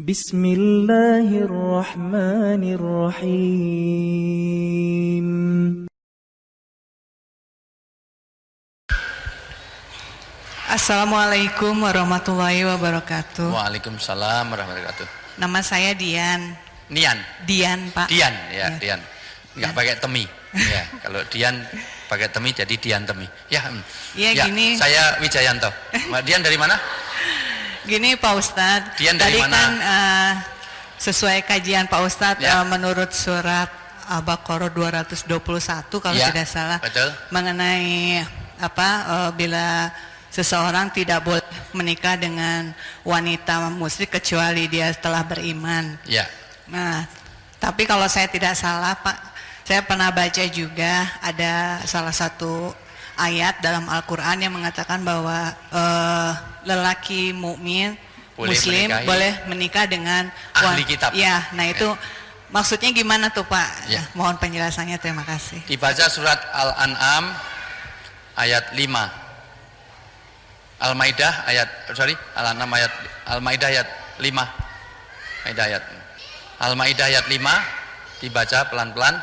Bismillahirrahmanirrahim. Assalamualaikum warahmatullahi wabarakatuh. Waalaikumsalam warahmatullahi wabarakatuh. Nama saya Dian. Nian. Dian, Pak. Dian, ya, Ya. Dian. Enggak pakai temi. Ya, kalau Dian pakai temi jadi Dian temi. Ya, Ya, gini. Saya Wijayanto. Mbak Dian dari mana? Gini Pak Ustadz. Dian dari tadi mana? kan sesuai kajian Pak Ustadz Ya. menurut surat Al-Baqarah 221 kalau Ya, tidak salah. betul. Mengenai bila seseorang tidak boleh menikah dengan wanita musyrik kecuali dia telah beriman. Ya. Nah, tapi kalau saya tidak salah Pak, saya pernah baca juga ada salah satu ayat dalam Al-Quran yang mengatakan bahwa lelaki mukmin Muslim boleh menikah dengan ahli kitab. Ya, nah itu maksudnya gimana tuh Pak? Ya. Mohon penjelasannya, terima kasih. Dibaca surat Al-An'am ayat 5. Al-Maidah Al-An'am ayat Al-Maidah ayat 5. Al-Maidah ayat 5 dibaca pelan-pelan.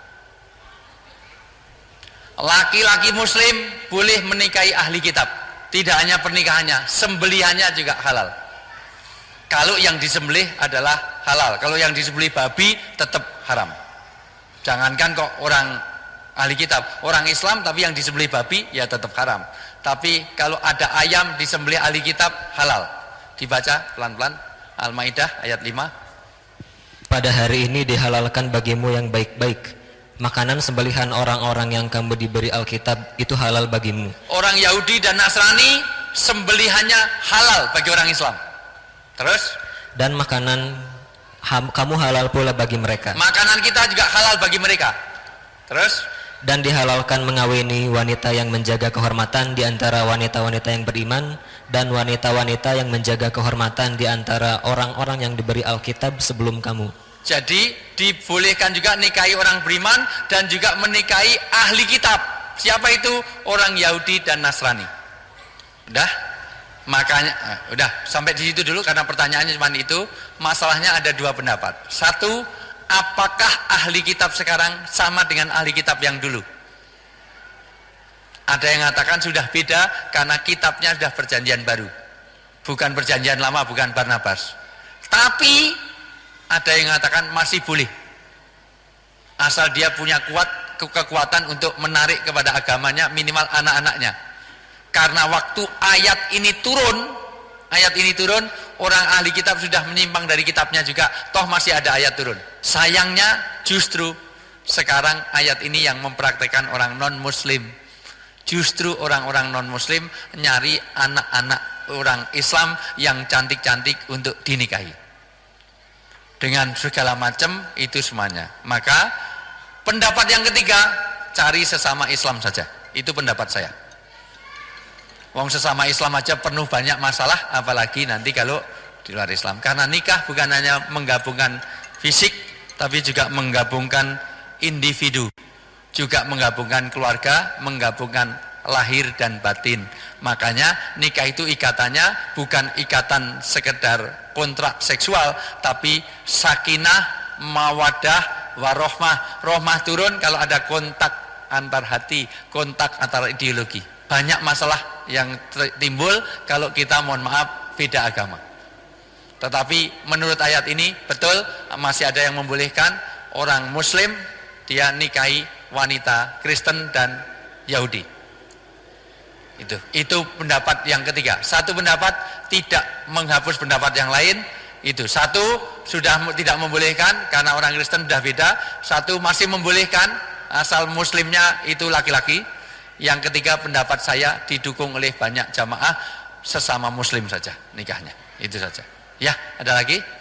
Laki-laki muslim boleh menikahi ahli kitab. Tidak hanya pernikahannya, sembelihannya juga halal. Kalau yang disembelih adalah halal, kalau yang disembelih babi tetap haram. Jangankan kok orang ahli kitab, orang Islam tapi yang disembelih babi ya tetap haram. Tapi kalau ada ayam disembelih ahli kitab halal. Dibaca pelan-pelan Al-Maidah ayat 5. Pada hari ini dihalalkan bagimu yang baik-baik. Makanan sembelihan orang-orang yang kamu diberi Alkitab itu halal bagimu. Orang Yahudi dan Nasrani sembelihannya halal bagi orang Islam. Terus? Dan makanan kamu halal pula bagi mereka. Makanan kita juga halal bagi mereka. Terus? Dan dihalalkan mengawini wanita yang menjaga kehormatan di antara wanita-wanita yang beriman, dan wanita-wanita yang menjaga kehormatan di antara orang-orang yang diberi Alkitab sebelum kamu. Jadi dibolehkan juga nikahi orang beriman dan juga menikahi ahli kitab. Siapa itu? Orang Yahudi dan Nasrani. Udah? Makanya udah sampai di situ dulu karena pertanyaannya cuma itu. Masalahnya ada dua pendapat. Satu, apakah ahli kitab sekarang sama dengan ahli kitab yang dulu? Ada yang mengatakan sudah beda karena kitabnya sudah perjanjian baru, bukan perjanjian lama, bukan Barnabas. Tapi ada yang mengatakan masih boleh, asal dia punya kekuatan untuk menarik kepada agamanya, minimal anak-anaknya. Karena waktu ayat ini turun, orang ahli kitab sudah menyimpang dari kitabnya juga, toh masih ada ayat turun. Sayangnya justru sekarang ayat ini yang mempraktekkan orang non-muslim. Justru orang-orang non-muslim nyari anak-anak orang Islam yang cantik-cantik untuk dinikahi. Dengan segala macam itu semuanya. Maka pendapat yang ketiga, cari sesama Islam saja. Itu pendapat saya. Wong sesama Islam aja penuh banyak masalah, apalagi nanti kalau di luar Islam. Karena nikah bukan hanya menggabungkan fisik, tapi juga menggabungkan individu, juga menggabungkan keluarga, menggabungkan lahir dan batin. Makanya nikah itu ikatannya bukan ikatan sekedar kontrak seksual, tapi sakinah, mawadah, warohmah. Rohmah turun kalau ada kontak antar hati, kontak antar ideologi. Banyak masalah yang timbul kalau kita mohon maaf beda agama. Tetapi menurut ayat ini betul masih ada yang membolehkan orang muslim dia nikahi wanita Kristen dan Yahudi. Itu pendapat yang ketiga. Satu pendapat tidak menghapus pendapat yang lain. Itu satu sudah tidak membolehkan karena orang Kristen sudah beda. Satu masih membolehkan asal muslimnya itu laki-laki. Yang ketiga pendapat saya didukung oleh banyak jamaah sesama muslim saja nikahnya. Itu saja. Ya, ada lagi?